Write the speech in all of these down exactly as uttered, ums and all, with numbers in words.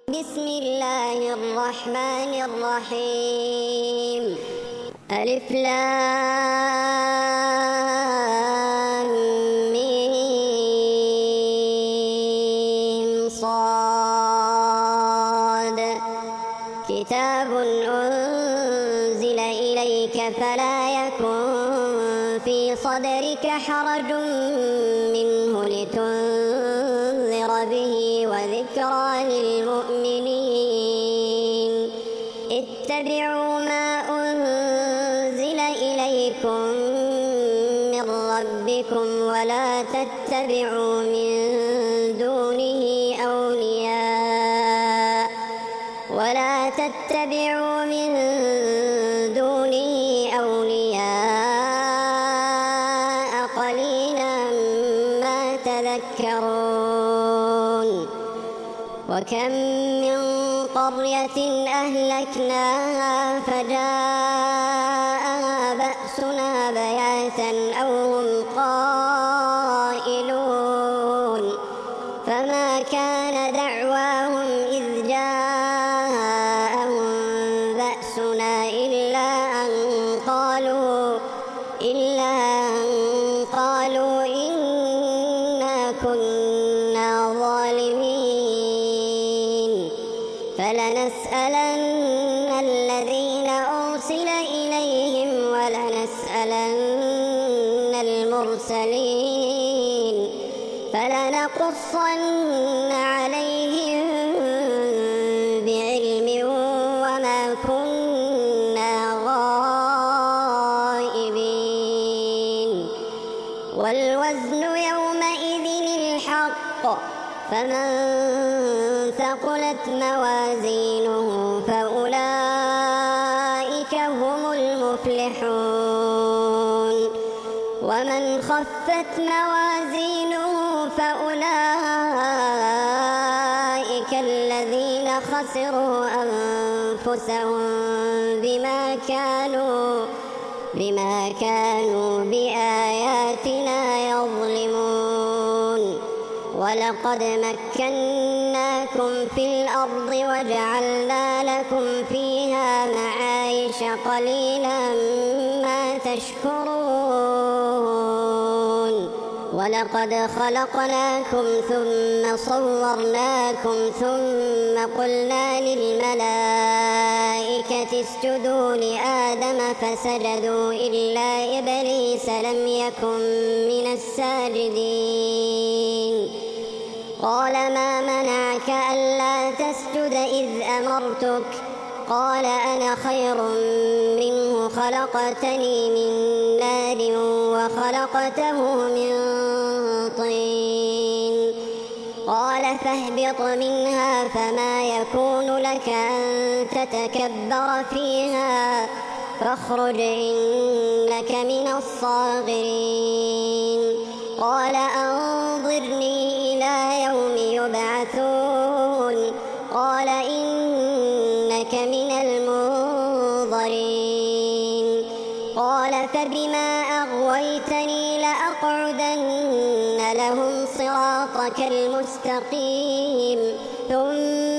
بسم الله الرحمن الرحيم. ألف لام ميم صاد. كتاب أنزل إليك فلا يكن في صدرك حرج منه لتنذر به وذكرى للمؤمنين. اتبعوا ما أنزل إليكم من ربكم ولا تتبعوا من دونه أولياء ولا تتبعوا من دونه أولياء قليلا ما تذكرون. وكم من قرية أهلكناها فجاءها بأسنا بياتا أو هم قائلون. فما كان دعواهم إذ جاءهم بأسنا إلا أن قالوا إلا أن قالوا إنا كنا ظالمين. فلنسألن الذين أرسل إليهم ولنسألن المرسلين. فلنقصن عليهم بعلم وما كنا غائبين. والوزن يومئذ الحق. فمن ثقلت موازينه فأولئك هم المفلحون. ومن خفت موازينه فأولئك الذين خسروا أنفسهم بما كانوا بما كانوا بآياتنا يظلمون. ولقد مكناكم في الأرض وجعلنا لكم فيها معايش قليلا ما تشكرون. ولقد خلقناكم ثم صورناكم ثم قلنا للملائكة اسجدوا لآدم فسجدوا إلا إبليس لم يكن من الساجدين. قال ما منعك ألا تسجد إذ أمرتك؟ قال أنا خير منه خلقتني من نار وخلقته من طين. قال فاهبط منها فما يكون لك أن تتكبر فيها فاخرج إنك من الصاغرين. قال أنظرني إلى يوم يبعثون. قال إنك من المنظرين. قال فبما أغويتني لأقعدن لهم صراطك المستقيم ثم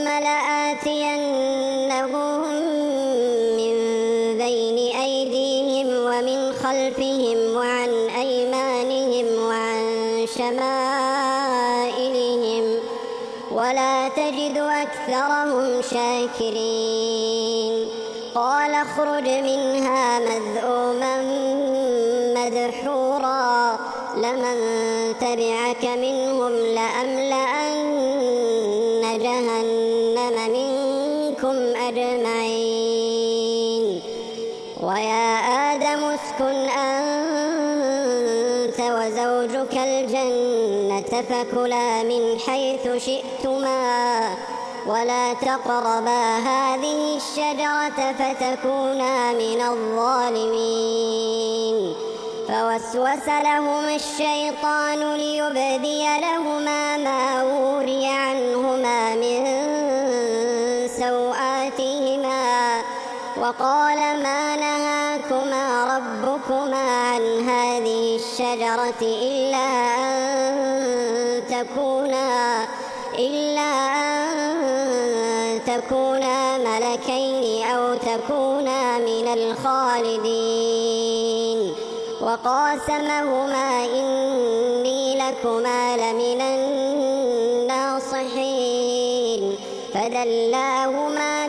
لآتينهم من بين أيديهم ومن خلفهم وعن أيمانهم وعن شمائلهم ولا تجد أكثرهم شاكرين. قال اخرج منها مذءوما مدحورا لمن تبعك منهم لأملأن جهنم منكم أجمعين. ويا آدم اسكن أنت وزوجك الجنة فكلا من حيث شئتما ولا تقربا هذه الشجرة فتكونا من الظالمين. فوسوس لهما الشيطان ليبدي لهما ما وري عنهما من سوآتهما وقال ما نهاكما ربكما عن هذه الشجرة إلا أن تكونا إلا أن تكونا ملكين أو تكونا من الخالدين وقاسمهما إني لكما لمن الناصحين فدلاهما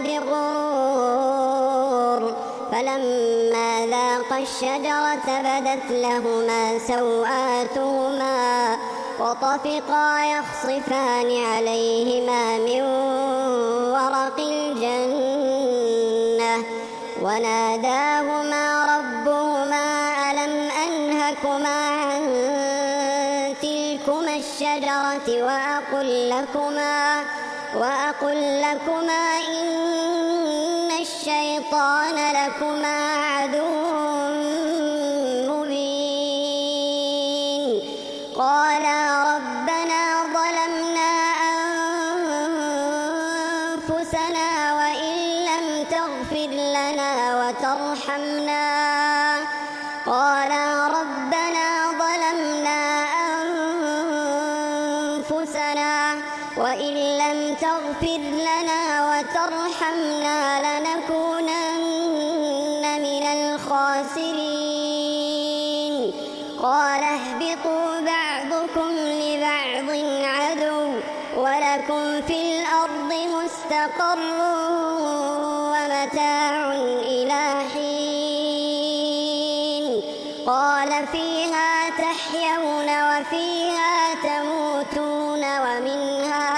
بغرور فلما ذاقا الشجرة بدت لهما سوآتهما وطفقا يخصفان عليهما من ورق الجنة وناداهما ربهما ألم أنهكما عن تلكما الشجرة وأقل لكما وأقل لكما إن الشيطان لكما عدو مبين قالا ربنا ظلمنا أنفسنا وإن لم تغفر لنا وترحمنا قالا ربنا ظلمنا أنفسنا وإن لم تغفر لنا وترحمنا لنكونن من الخاسرين قال اهبطوا بعضكم لبعض عدو ولكم في الأرض مستقر ومتاع إلى حين قال فيها تحيون وفيها تموتون ومنها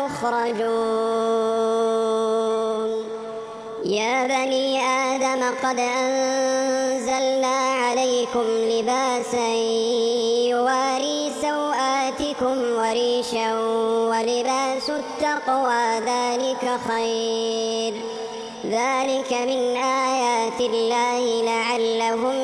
تخرجون يا بني آدم قد أنزلنا عليكم لباسا يواري سوآتكم وريشا ولباس التقوى ذلك خير ذلك من آيات الله لعلهم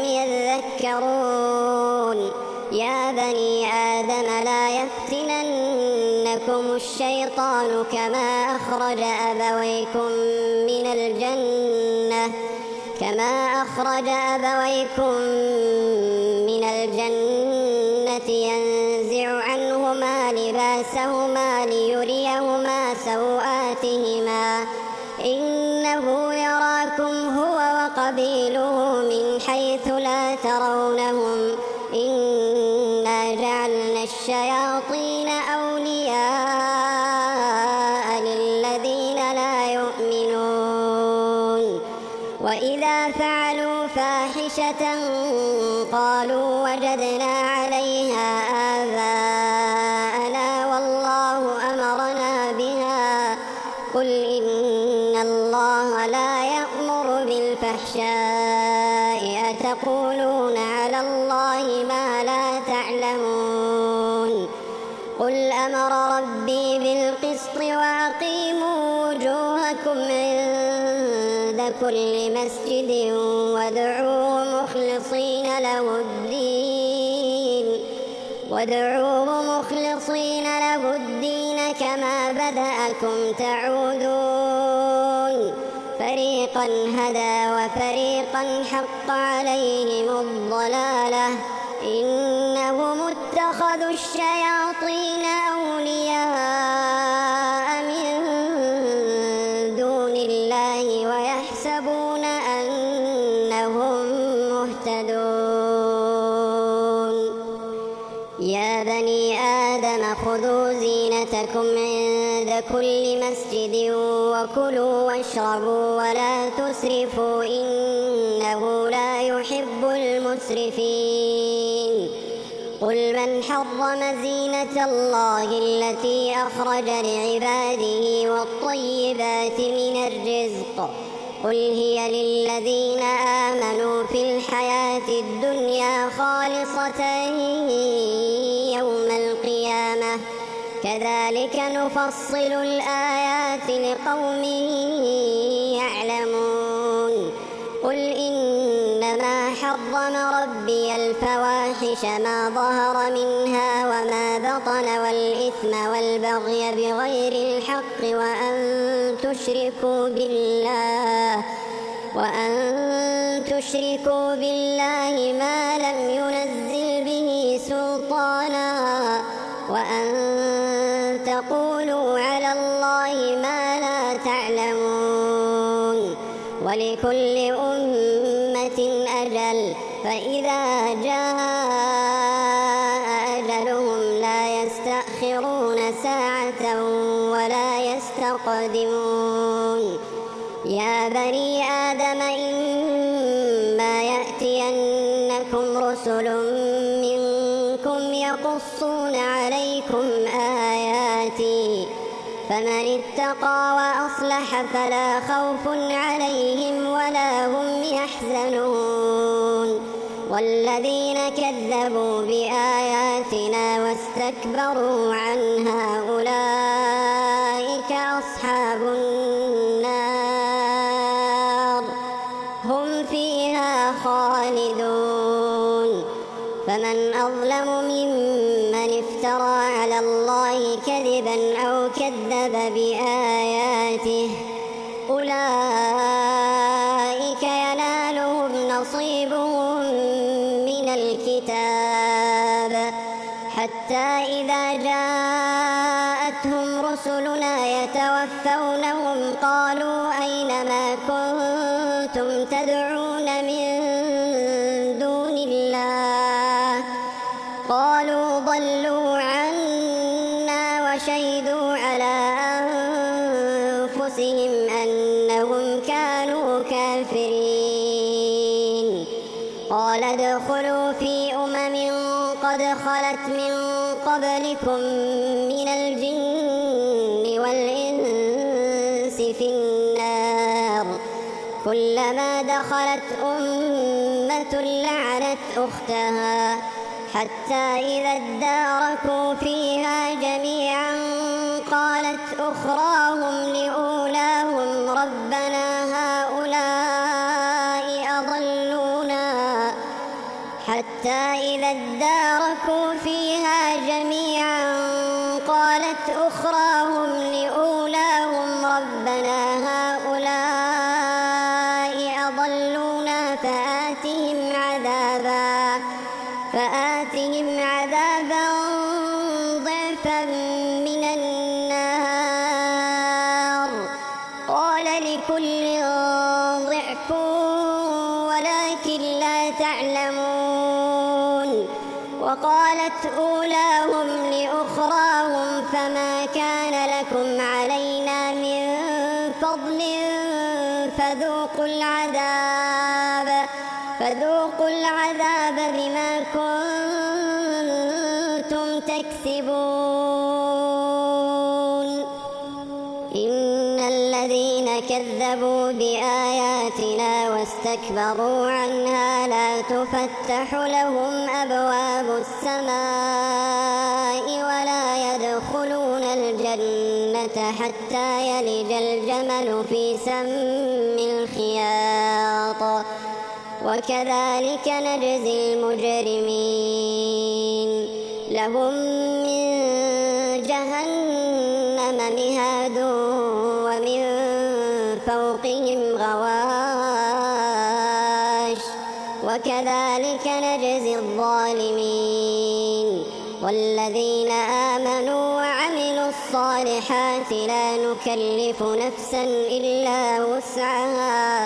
يذكرون يا بني آدم لا يفتننكم الشيطان كما أخرج أبويكم من الجنة كما أخرج أبويكم من الجنة ينزع عنهما لباسهما ليريهما سوآتهما إنه يراكم هو وقبيله من حيث لا ترونهم إنا جعلنا الشياطين أولياء للذين لا يؤمنون وإذا فعلوا فاحشة قالوا وجدنا عليها آباءنا والله أمرنا بها قل إن الله لا يأمر بالفحشاء أتقولون على الله ما لا تعلمون قل أمر ربي بالقسط وأقيموا وجوهكم عند كل مسجد وادعوه مخلصين له الدين وادعوه مخلصين له الدين كما بدأكم تعودون فريقا هدى وفريقا حق عليهم الضلالة إنهم اتخذوا الشياطين أولياء من دون الله ويحسبون أنهم مهتدون يا بني آدم خذوا زينتكم عند كل مسجد وكلوا واشربوا ولا تسرفوا إنه لا يحب المسرفين قل من حرم زينة الله التي أخرج لعباده والطيبات من الرزق قل هي للذين آمنوا في الحياة الدنيا خالصة يوم القيامة كذلك نفصل الآيات لقوم يعلمون قل إنما حرم ربي الفواحش ما ظهر منها وما بطن والإثم والبغي بغير الحق وأن تشركوا بالله وأن تشركوا بالله ما لم ينزل به سلطانا وأن تقولوا على الله ما لا تعلمون ولكل أمة أجل فإذا جاء أجلهم لا يستأخرون ساعة ولا يستقدمون يا بني آدم إما يأتينكم رسل منكم يقصون عليكم آياتي فمن اتقى وأصلح فلا خوف عليهم ولا هم يحزنون والذين كذبوا بآياتنا واستكبروا عنها أولئك أصحاب النار هم فيها خالدون فمن أظلم ممن افترى على الله كذبا أو كذب بآياته أولئك ينالهم نصيبهم من الكتاب حتى إذا جاءتهم رسلنا يتوفونهم قالوا أين ما كنتم تدعون من دون الله قالوا ضلوا عنا وشهدوا على أنفسهم أنهم كانوا كافرين قال ادخلوا في أمم قد خلت من قبلكم من الجن والإنس في النار كلما دخلت أمة لعنت أختها حتى إذا اداركوا فيها جميعا قالت أخراهم لأولاهم ربنا هؤلاء أضلونا حتى إذا اداركوا فيها جميعا قالت أخراهم لأولاهم ربنا هؤلاء أضلونا فآتهم عذابا فآتهم عذابا ضعفا من النار قال لكل ضعف ولكن لا تعلمون وقالت أولاهم لأخراهم فما كان لكم علينا من فضل فذوقوا العذاب فذوقوا العذاب بما كنتم تكسبون إن الذين كذبوا بآياتنا واستكبروا عنها لا تفتح لهم أبواب السماء ولا يدخلون الجنة حتى يلج الجمل في سم الخياط وكذلك نجزي المجرمين لهم من جهنم مهاد ومن فوقهم غواش وكذلك نجزي الظالمين والذين آمنوا وعملوا الصالحات لا نكلف نفسا إلا وسعها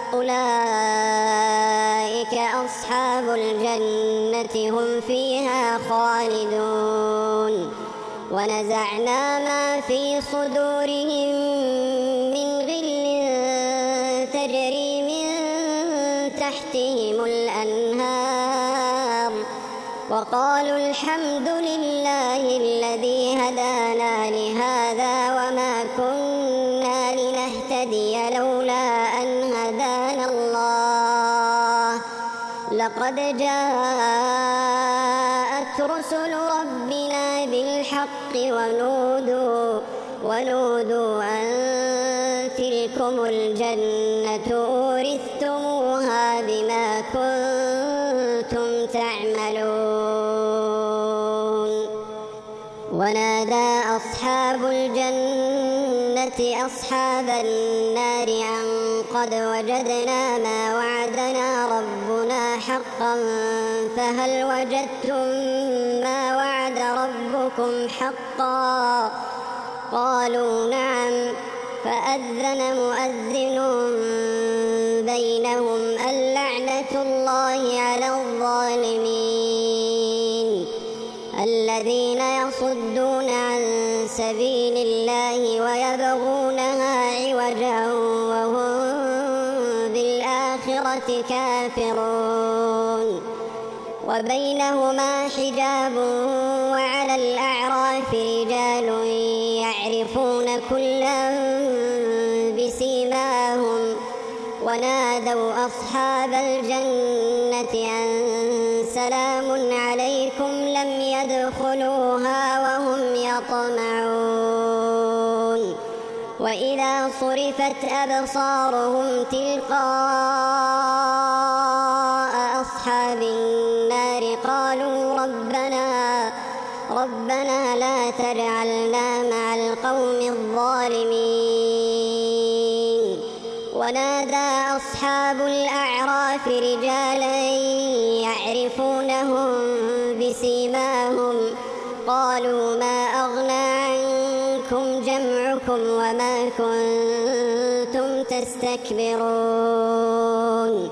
أولئك أصحاب الجنة هم فيها خالدون ونزعنا ما في صدورهم من غل تجري من تحتهم الأنهار وقالوا الحمد لله الذي هدانا لهذا وما كنا لنهتدي لولا أن هدانا الله لقد جاءت رسل ربنا بالحق ونودوا ونودوا أن تلكم الجنة أورثتموها بما كنتم تعملون ونادى أصحاب الجنة أصحاب النار أن قد وجدنا ما وعدنا ربنا حقا فهل وجدتم ما وعد ربكم حقا قالوا نعم فأذن مؤذن بينهم اللعنة الله على الظالمين الذين يصدون عن سبيل الله ويبغونها عوجا وهم بالآخرة كافرون وبينهما حجاب وعلى الأعراف رجال يعرفون كلا بسيماهم ونادوا أصحاب الجنة أن سلام عليكم لم يدخلوها وهم يطمعون وإذا صرفت أبصارهم تلقاء أصحاب النار قالوا ربنا ربنا لا تجعلنا مع القوم الظالمين ونادى أصحاب الأعراف رجالا يعرفونهم بسيماهم قالوا ما أغنى عنكم جمعكم وما كنتم تستكبرون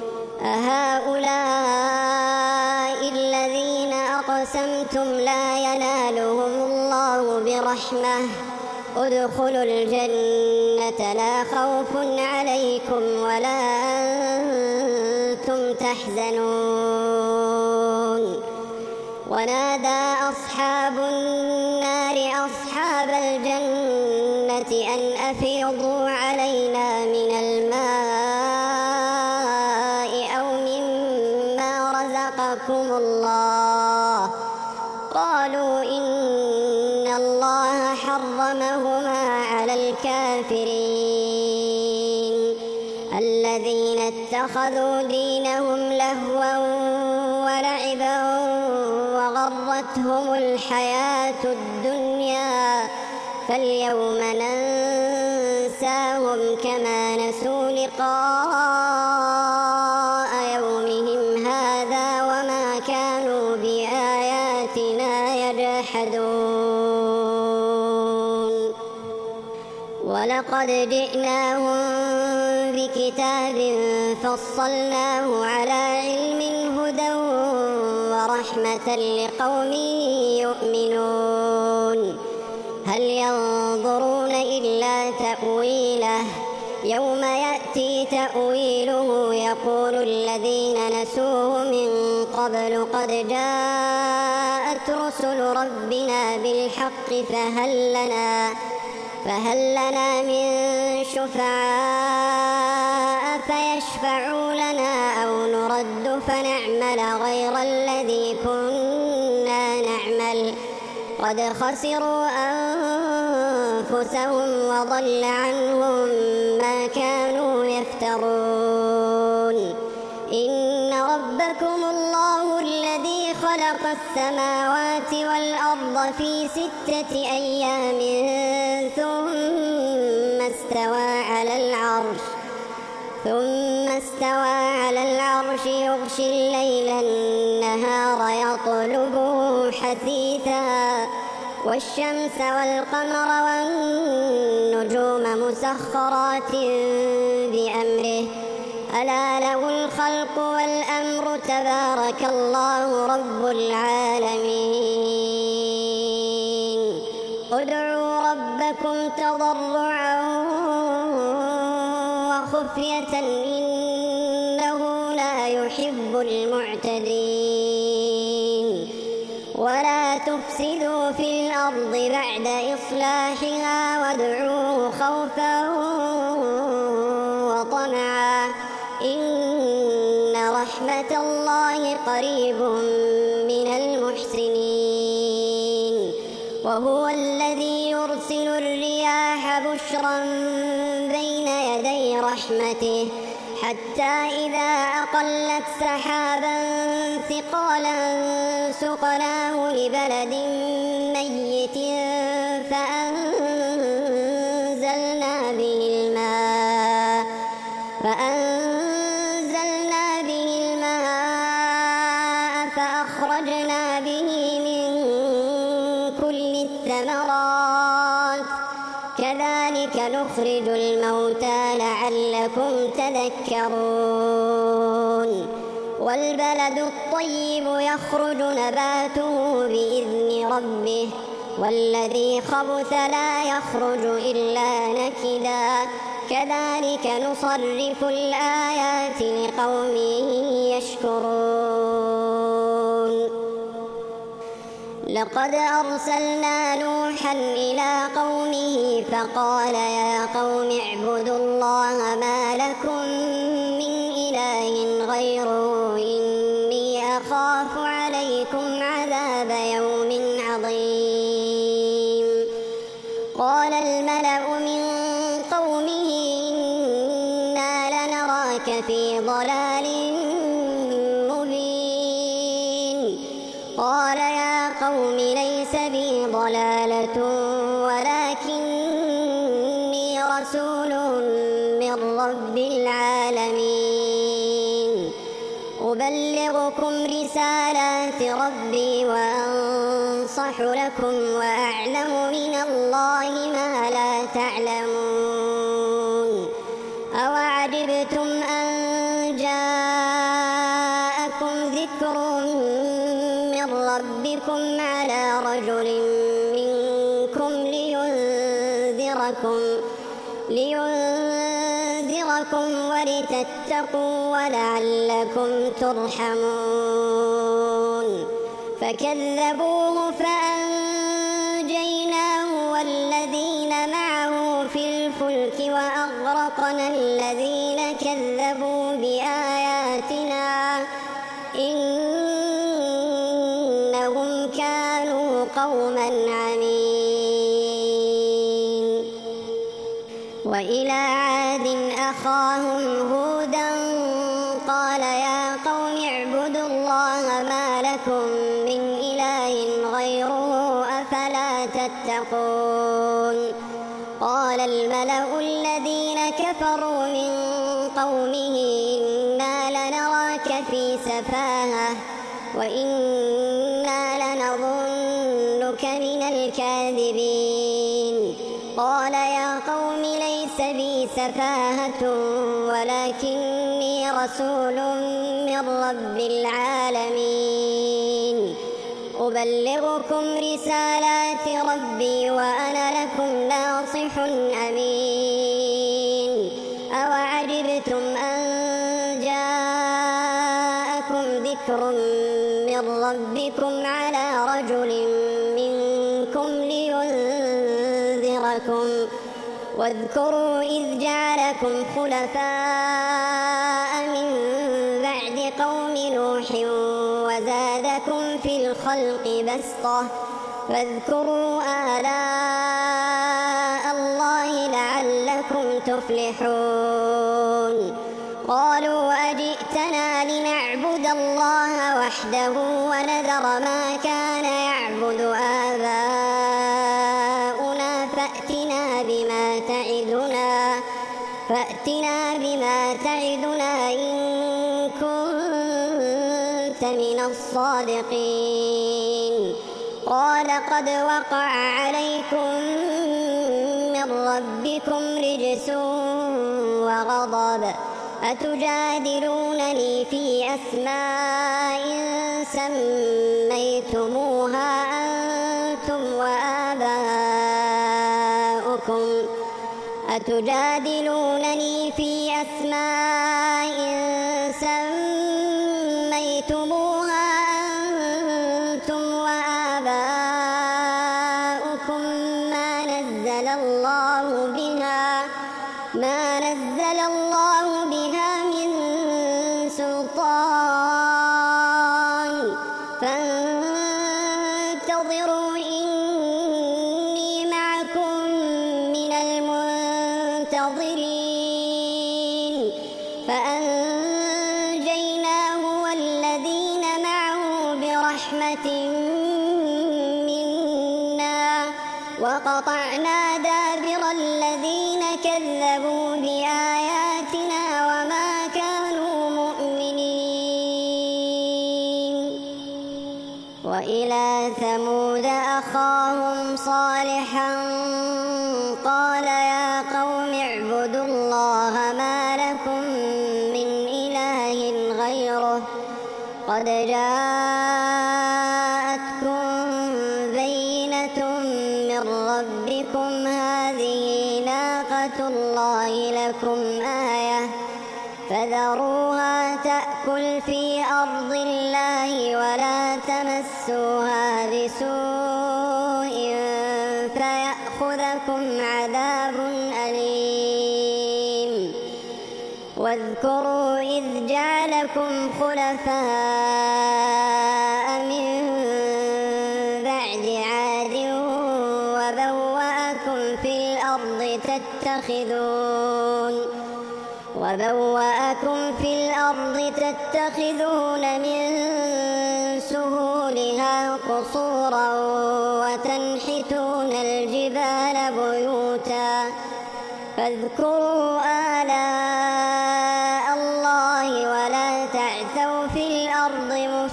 أهؤلاء الذين أقسمتم لا ينالهم الله برحمة ادخلوا الجنة لا خوف عليكم ولا أنتم تحزنون ونادى أصحاب النار أصحاب الجنة أن أفيضوا علينا من الماء أو مما رزقكم الله قالوا إن الله حرمهما على الكافرين الذين اتخذوا دينهم لهوا ولعبا وغرتهم الحياة الدنيا فاليوم ننساهم كما نسوا لقاء يومهم هذا وما كانوا بآياتنا يجحدون ولقد جئناهم بكتاب فصلناه على علم هدى ورحمة لقوم يؤمنون هل ينظرون إلا تأويله يوم يأتي تأويله يقول الذين نسوه من قبل قد جاءت رسل ربنا بالحق فهل لنا فهل لنا من شفعاء فيشفعوا لنا أو نرد فنعمل غير الذي كنا نعمل قد خسروا أنفسهم وضل عنهم ما كانوا يفترون إن ربكم الله الذي خلق السماوات والأرض في ستة أيام ثم استوى على العرش ثم استوى على العرش يغشي الليل النهار يطلبه حثيثا والشمس والقمر والنجوم مسخرات بأمره ألا له الخلق والأمر تبارك الله رب العالمين ادعوا ربكم تضرعا وخفية إنه لا يحب المعتدين ولا تفسدوا في الأرض بعد إصلاحها وادعوه خوفا وطمعا إن رحمة الله قريب من المحسنين وهو الذي يرسل الرياح بشرا بين يدي رحمته حتى إذا أقلت سحابا ثقالا سقناه لبلد ميت فأنزلنا به الماء فأنزلنا به الماء فأخرجنا به من كل الثمرات كذلك نخرج الموتى لعلكم تذكرون والبلد الطيب يخرج نباته بإذن ربه والذي خبث لا يخرج إلا نكدا كذلك نصرف الآيات لقوم يشكرون لقد أرسلنا نوحا إلى قومه فقال يا قوم اعبدوا الله ما لكم من إله غيره إني أخاف عليكم عذاب يوم عظيم قال الملأ من قومه إنا لنراك في ضلال مبين قال يا قوم ليس بي ضلالة ولكني رسول من رب العالمين أبلغكم رسالات ربي وأنصح لكم وأعلم من الله ما لا تعلمون أوعجبتم أن جاءكم ذكر من ربكم على رجل منكم لينذركم لينذركم ولتتقوا ولعلكم ترحمون فكذبوه فأنجيناه والذين معه في الفلك وأغرقنا الذين كذبوا بآياتنا إنهم كانوا قوما عمين وإلى عاد أخاهم هودا قال يا قوم اعبدوا الله ما لكم من إله غيره أفلا تتقون قال الملأ الذين كفروا من قومه إنا لنراك في سفاهة وإنا لنظنك من الكاذبين قال يا قوم ليس بي سفاهة ولكني رسول من رب العالمين أبلغكم رسالات ربي وأنا لكم ناصح أمين أوعجبتم أن جاءكم ذكر من ربكم على رجل منكم لينذركم واذكروا إذ جعلكم خلفاء من بعد قوم نوح وزادكم في الخلق بسطة فاذكروا آلاء الله لعلكم تفلحون قالوا أجئتنا لنعبد الله وحده ونذر ما كان يعبد آباؤنا فأتنا بما تعدنا فأتنا بما تعدنا إن كنت من الصادقين قال قد وقع عليكم من ربكم رجس وغضب أتجادلونني في أسماء سميتموها أنتم وآباؤكم أتجادلونني في أسماء سميتموها أنتم وآباؤكم ما نزل الله بها ما نزل الله بها من سلطان فانتظروا إني معكم من المنتظرين فأنجيناه والذين معه برحمة منا وقطعنا دابر الذين كذبوا بآياتنا وما كانوا مؤمنين وإلى ثمود أخاهم صالحا قال قد جاءتكم بينة من ربكم هذه ناقة الله لكم آية فذروها تأكل في أرض الله ولا تمسوها بسوء فيأخذكم عذاب أليم واذكروا إذ جعلكم خلفاء من بعد عاد وبوأكم في الأرض تتخذون وبوأكم في الأرض تتخذون من سهولها قصورا وتنحتون الجبال بيوتا فاذكروا آلاء الله ولا تعثوا في الأرض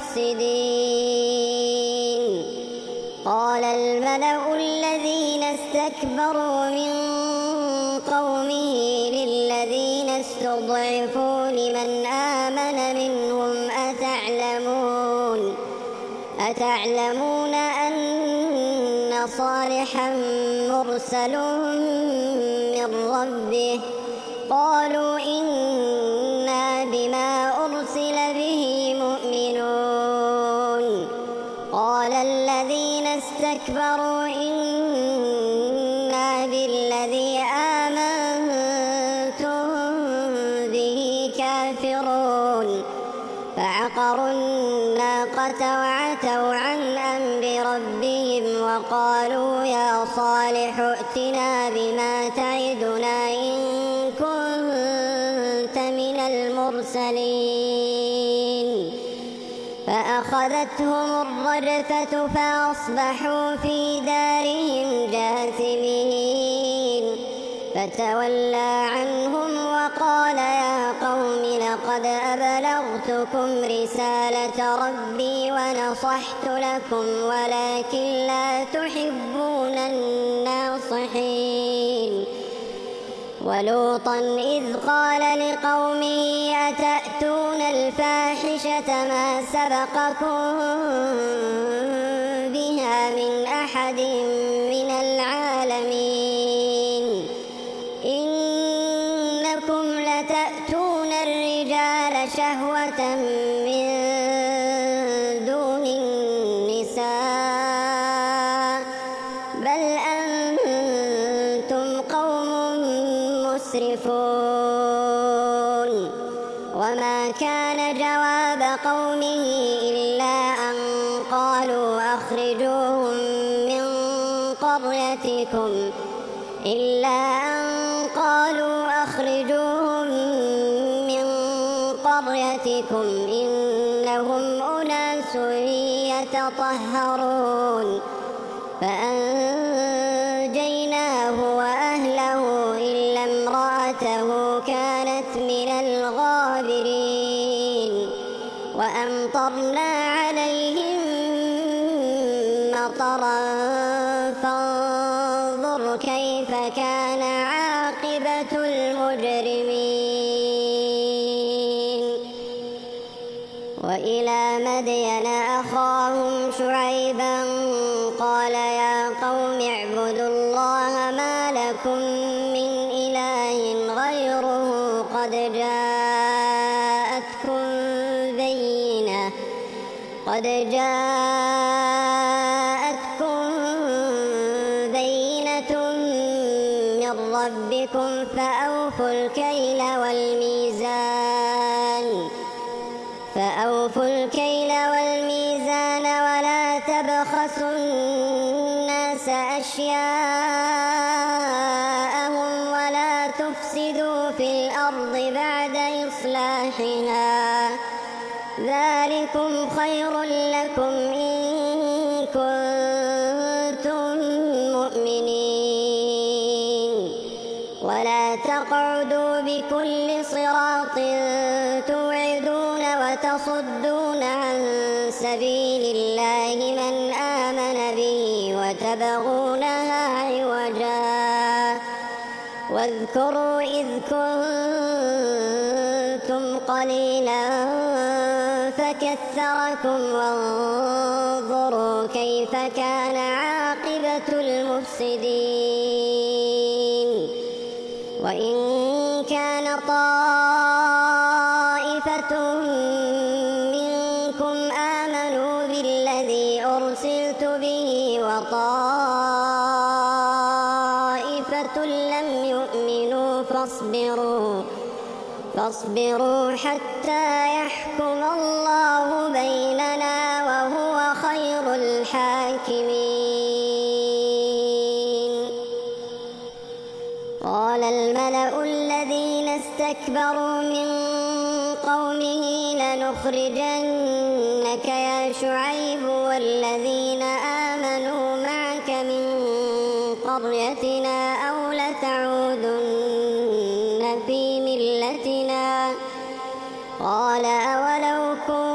مفسدين قال الملأ الذين استكبروا من قومه للذين استضعفوا لمن آمن منهم أتعلمون أتعلمون أن صالحا مرسل من ربه قالوا إنا بما أرسل به مؤمنون قال الذين استكبروا إنا بالذي آمنتم به كافرون فعقروا الناقة وعتوا عن أمر ربهم وقالوا يا صالح ائتنا بما تعدنا إن كنت من المرسلين فأخذتهم الرجفة فأصبحوا في دارهم جاثمين فتولى عنهم وقال يا قوم لقد أبلغتكم رسالة ربي ونصحت لكم ولكن لا تحبون الناصحين ولوطا إذ قال لقومه أتأتون الفاحشة ما سبقكم بها من أحد من العالمين إنكم لتأتون الرجال شهوة من دون النساء بل أنتم قوم مسرفون وما كان جواب قومه إلا أن قالوا أخرجوهم من قريتكم إلا أن قالوا أخرجوهم من قريتكم إنهم أناس يتطهرون فأنجيناه وأهله إلا امرأته كانت من الغابرين وأمطرنا عليهم مطرا فانظر كيف كان عاقبة المجرمين وإلى مدين أخاهم شعيبا قال يا قوم اعبدوا الله ما لكم من إله غيره قد جاءتكم بينة قد جاءتكم بينة من ربكم فأوفوا الكيل والميزان فأوفوا الكيل والميزان ولا تبخسوا الناس أشياءهم ولا تفسدوا في الأرض بعد إصلاحها ذلكم خير لكم إن كنتم مؤمنين ولا تقعدوا بكل صراط توعدون وتصدون عن سبيل الله من آمن به وتبغونها عوجا واذكروا إذ كنتم قليلا فكثركم وانظروا كيف كان عاقبة المفسدين. وإن كان طائفة منكم آمنوا بالذي أرسلت به وطائفة لم يؤمنوا فاصبروا فاصبروا حتى يحكم الله بيننا وهو خير الحاكمين. قال الملأ الذين استكبروا من قومه لنخرجنك يا شعيب والذين آمنوا معك من قريتنا أو لتعودن في ملتنا. قال أولو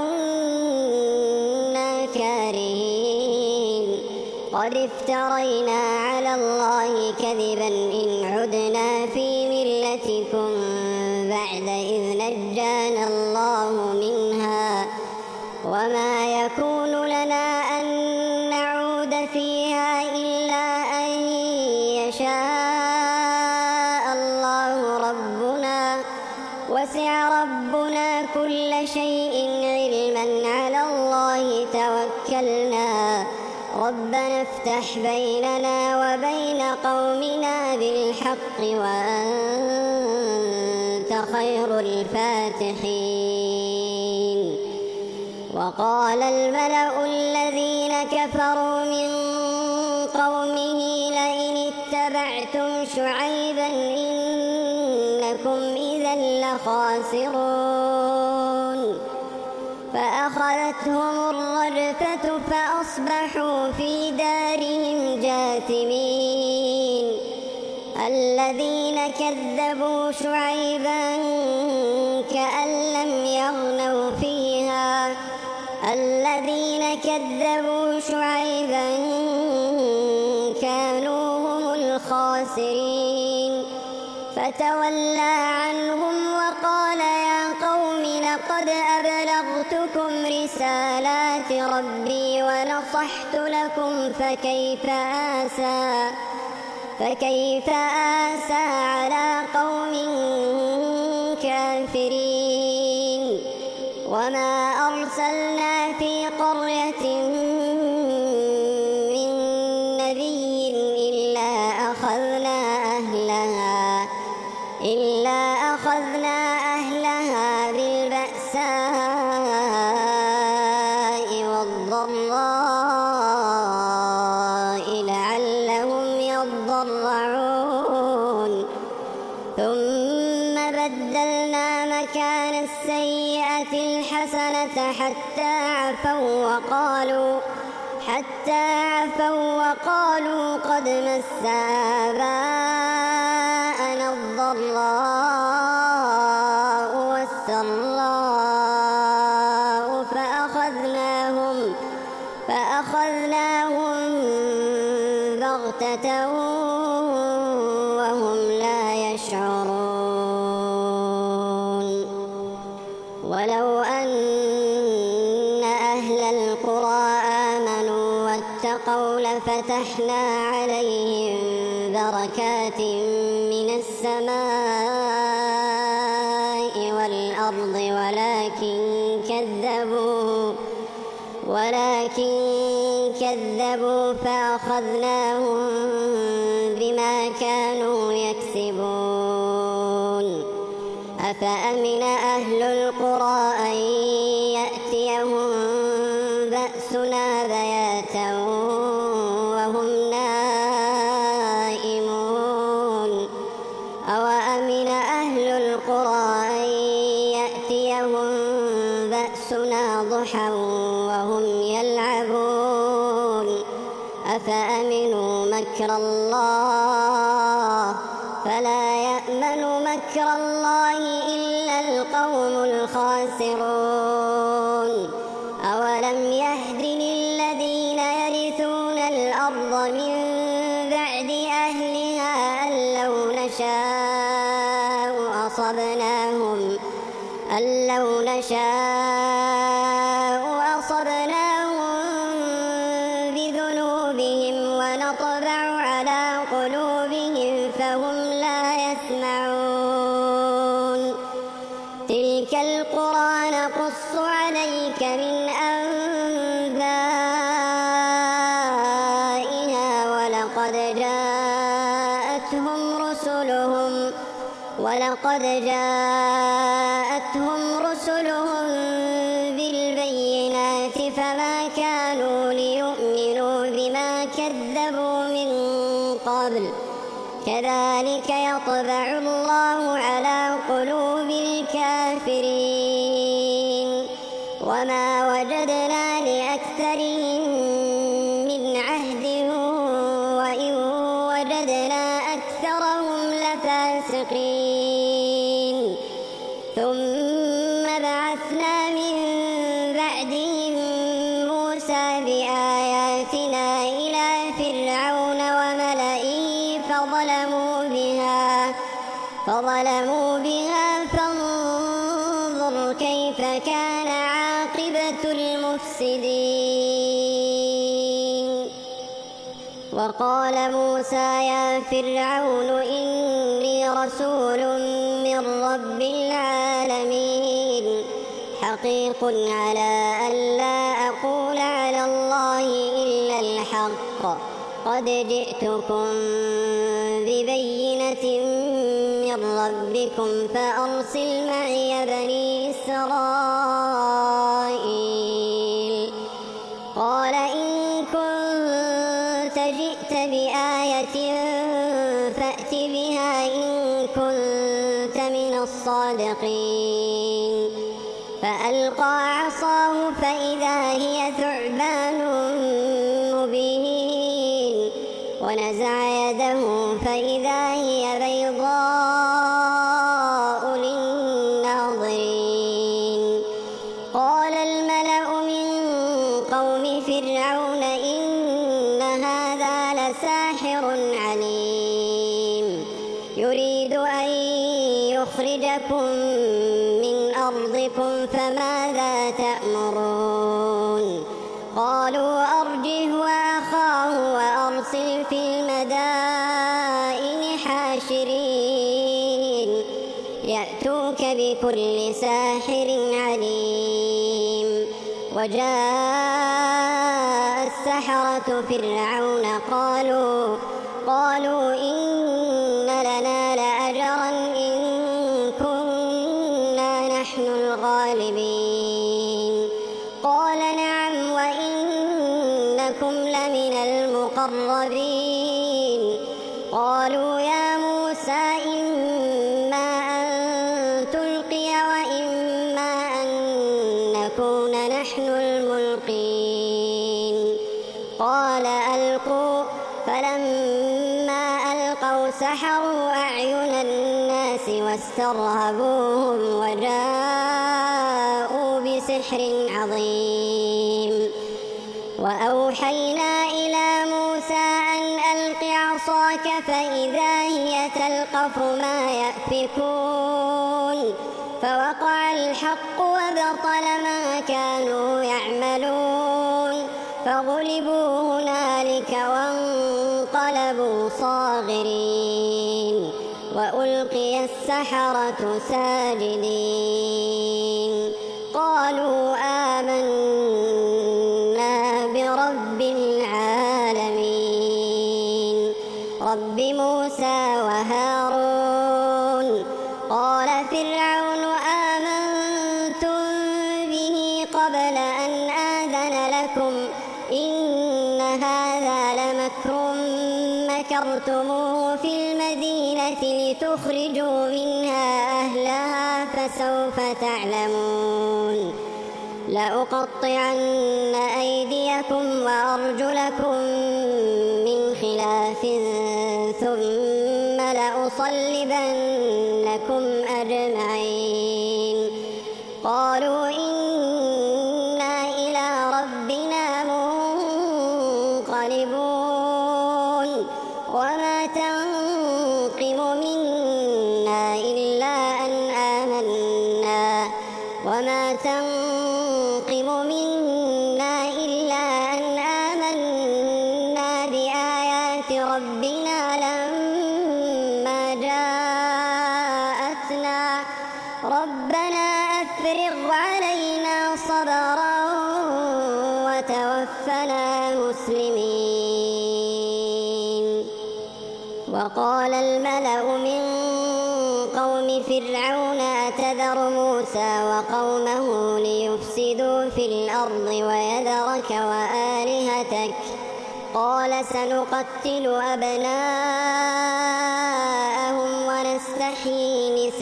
كنا كارهين قد افترينا على الله كذبا إن عدنا في ملتكم بعد إذ نجانا الله منها وما يكون لنا أن نعود فيها إلا أن يشاء الله ربنا وسع ربنا كل شيء علما على الله توكلنا ربنا افتح بيننا وبين قومنا بالحق وأنت خير الفاتحين. وقال الملأ الذين كفروا من قومه لئن اتبعتم شعيبا إنكم إذا لخاسرون. فأخذتهم الرجفة فأصبحوا في دارهم جاثمين. الذين كذبوا شعيبا كأن لم يغنوا فيها الذين كذبوا شعيبا كانوا هم الخاسرين. فتولى عنهم وقال يا قوم لقد أبلغتكم رسالات ربي ونصحت لكم فكيف آسى فكيف آسى على قوم كافرين. وما أرسلنا في قرية من نبي إلا أخذنا أهلها إلا أخذنا أهلها بالبأساء والضراء لعلهم يضرعون. ثم بدلنا مكان السيئة الحسنة حتى عفوا وقالوا حتى عفوا وقالوا قد مس آباءنا الضراء والسراء فأخذناهم فأخذناهم بغتة وهم لا يشعرون. ولو أن أهل القرى آمنوا واتقوا لفتحنا عليهم بركات من السماء والأرض ولكن كذبوا ولكن كذبوا فأخذناهم بما كانوا يكسبون. أفأمن أهل القرى أن يأتيهم بأسنا بياتا وهم نائمون. أوأمن أهل القرى أن يأتيهم بأسنا ضحى وهم يلعبون. أفأمنوا مكر الله فلا يأمن مكر الله إلا القوم الخاسرون. أولم يهد للذين يرثون الأرض من بعد أهلها أن لو نشاء أصبناهم أن لو نشاء أصبناهم بذنوبهم ونطبع على قلوبهم فهم لا يسمعون تلك القرى نقص عليك من أنبائها ولقد جاءتهم رسلهم ولقد جاءتهم رسلهم بالبينات فما كانوا ليؤمنوا بما كذبوا من قبل كذلك يطبع الله على قلوب الكافرين وما وجدنا لأكثرهم من عهد وإن وجدنا أكثرهم لفاسقين ثم بعثنا من بعدهم موسى بآياتنا إلى فرعون وملئه فظلموا بها فظلموا بها فانظر كيف كان عاقبة المفسدين وقال موسى يا فرعون إني رسول من رب العالمين حقيق على أن لا أقول على الله إلا الحق قد جئتكم ببينة من ربكم فأرسل معي بني إسرائيل قال إن كنت جئت بآية فأت بها إن كنت من الصادقين فألقى عصاه فإذا هي ثعبان مبين ونزع يده فإذا هي بيضاء للناظرين قال الملأ من قوم فرعون إن هذا لساحر عليم يريد أن يخرجكم من أرضكم فماذا تأمرون قالوا أرجه وأخاه وأرسل في المدائن حاشرين يأتوك بكل ساحر عليم وجاء السحرة فرعون قالوا قالوا إن لنا لأجرا إن كنا نحن الغالبين قال نعم وإنكم لمن المقربين قالوا يا موسى إما أن تلقي وإما أن نكون نحن الملقين قال ألقوا فلما ألقوا سحروا أعين الناس واسترهبوهم وجاءوا بسحر عظيم وأوحينا إلى موسى أن ألق عصاك فإذا هي تلقف ما يأفكون فوقع الحق وبطل ما كانوا يعملون فغلبوا هنالك وانقلبوا صاغرين وألقي السحرة ساجدين قالوا آمنا برب العالمين رب موسى وهارون قال فرعون آمنتم به قبل أن آذن لكم إن هذا لمكر مكرتموه في المدينة لتخرجوا منها أهلها فسوف تعلمون لأقطعن أيديكم وأرجلكم من خلاف ثم لأصلبنكم أجمعين قالوا إنا إلى ربنا منقلبون وما تنقم منا إلا أن آمنا وما تنقم منا إلا أن آمنا بآيات ربنا لما جاءتنا ربنا أفرغ علينا صبرا وتوفنا مسلمين. وقال الملأ من قوم فرعون أتذر موسى وقومه ليفسدوا في الأرض ويذرك وآلهتك قال سنقتل أبناءهم ونستحيي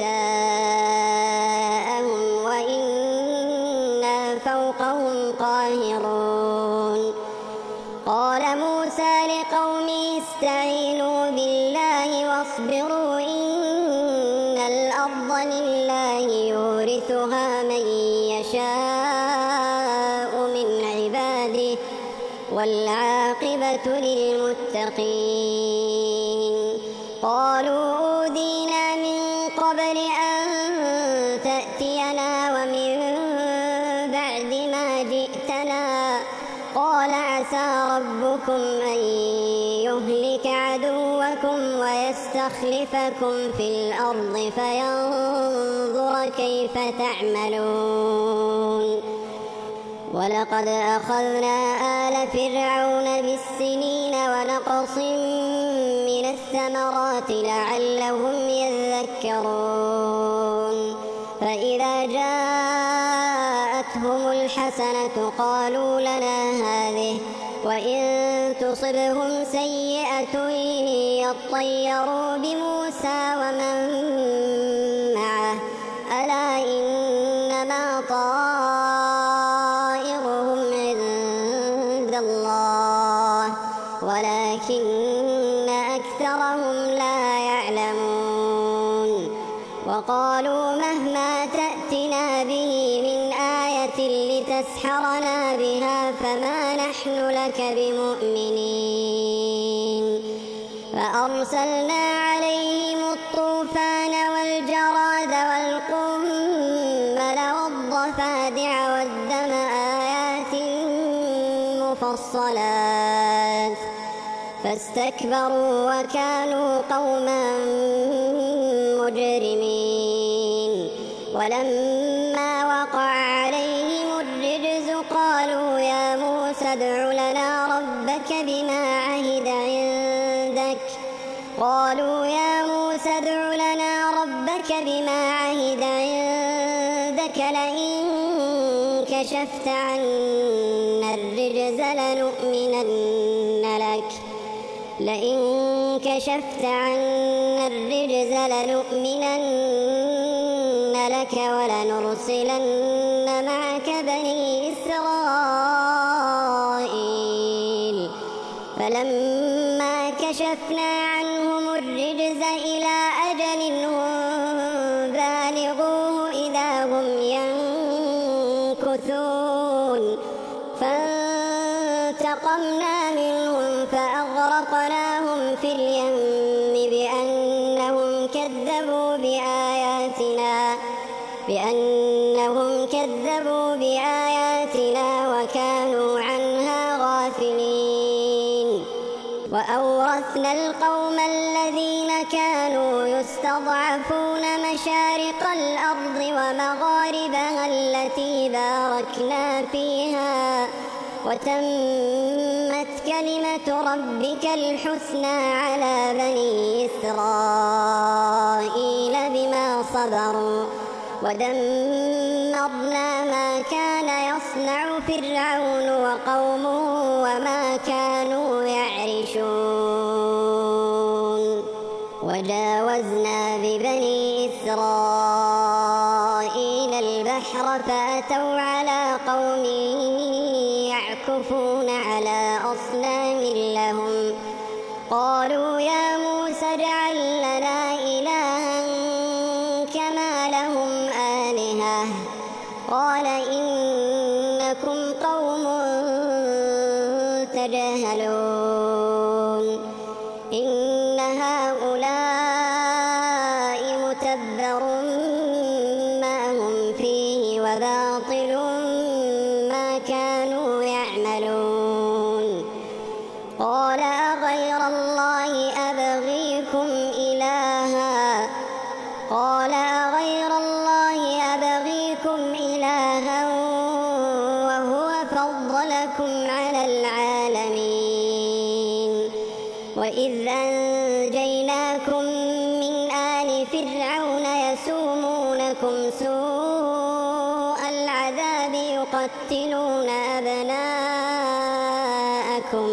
نساءهم وإنا فوقهم قاهرون. قال موسى لقومه استعينوا بالله واصبروا إن الأرض لله يورثها من يشاء من عباده والعاقبة للمتقين. قالوا أوذينا من قبل أن تأتينا ومن بعد ما جئتنا قال عسى ربكم أن يهلك عدوكم ويستخلفكم في الأرض فينظر كيف تعملون. ولقد أخذنا آل فرعون بالسنين ونقص من الثمرات لعلهم يذكرون. فإذا جاءتهم الحسنة قالوا لنا هذه وإن تصبهم سيئة يطيروا بموسى ومن معه ألا إنما طائرهم عند الله ولكن أكثرهم لا يعلمون. وقالوا مهما تأتنا به من آية لتسحرنا بها فما نحن لك بمؤمنين. فأرسلنا عليهم الطوفان والجراد والقمل والضفادع والدم آيات مفصلات فاستكبروا وكانوا قوما مجرمين. ولما وقع عليهم الرجز قالوا يا موسى ادع لنا ربك بما عهد عندك قالوا يا موسى ادع لنا ربك بما عهد عندك لئن كشفت عنا الرجز لنؤمنن لك لئن كشفت عنا الرجز لنؤمنن لك ولنرسلن معك بني إسرائيل. فلما كشفنا عنهم الرجز إلى أجل هم بالغوه إذا هم ينكثون فانتقمنا منهم فأغرقناهم في اليم بأنهم كذبوا بآياتنا بأنهم كذبوا بآياتنا وكانوا عنها غافلين. وأورثنا القوم الذين كانوا يستضعفون مشارق الأرض ومغاربها التي باركنا فيها وتمت كلمة ربك الحسنى على بني إسرائيل بما صبروا ودمرنا ما كان يصنع فرعون وقومه وما كانوا يعرشون. وجاوزنا ببني إسرائيل البحر فأتوا على قوم يعكفون على أصنام لهم قالوا يا موسى اجعل لنا إلها كما لهم آلهة قال إنكم قوم تجهلون. إن هؤلاء متبر ما هم فيه قال أغير الله أبغيكم إلها وهو فضلكم على العالمين وإذ أنجيناكم من آل فرعون يسومونكم سوء العذاب يقتلون أبناءكم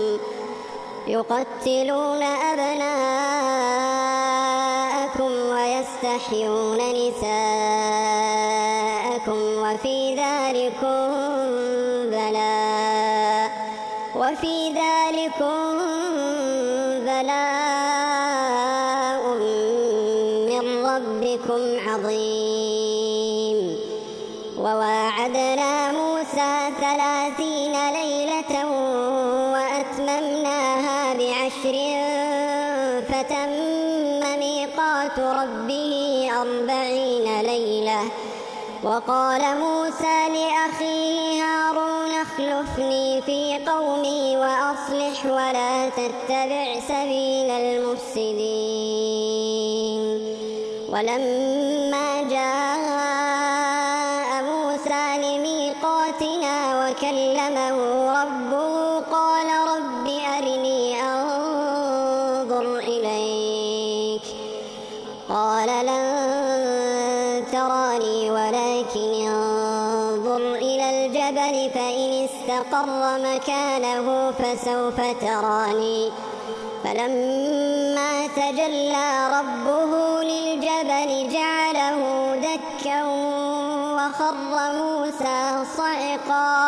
يقتلون أبناءكم ويستحيون نساءكم وفي ذلكم بلاء وفي ذلكم بلاء من ربكم عظيم. وواعدنا موسى ثلاثين ليلة وأتممناها بعشر فتم ميقات ربه أربعين ليلة. وقال موسى لأخيه هارون اخلفني في قومي وأصلح ولا تتبع سبيل المفسدين. ولما جاء موسى لميقاتنا وكلمه ربه قال رب أرني أنظر إليك قال لن تراني ولكن انظر إلى الجبل فإن استقر مكانه فسوف تراني. فلما تجلى ربه للجبل جعله دكا وخر موسى صعقا